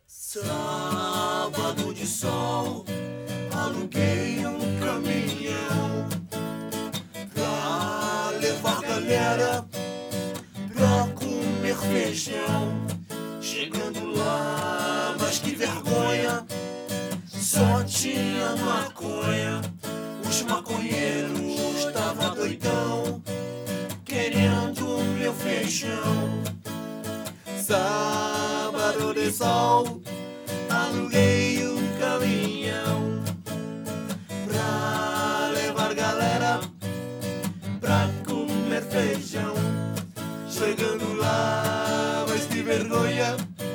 Sábado de sol, aluguei um caminhão pra levar galera pra comer feijão. Chegando lá, mas que vergonha, só tinha maconha. Os maconheiros tava doidão, querendo meu feijão. Sábado de sol, aluguei um caminhão pra levar galera pra comer feijão. Chegando lá, mas que vergonha,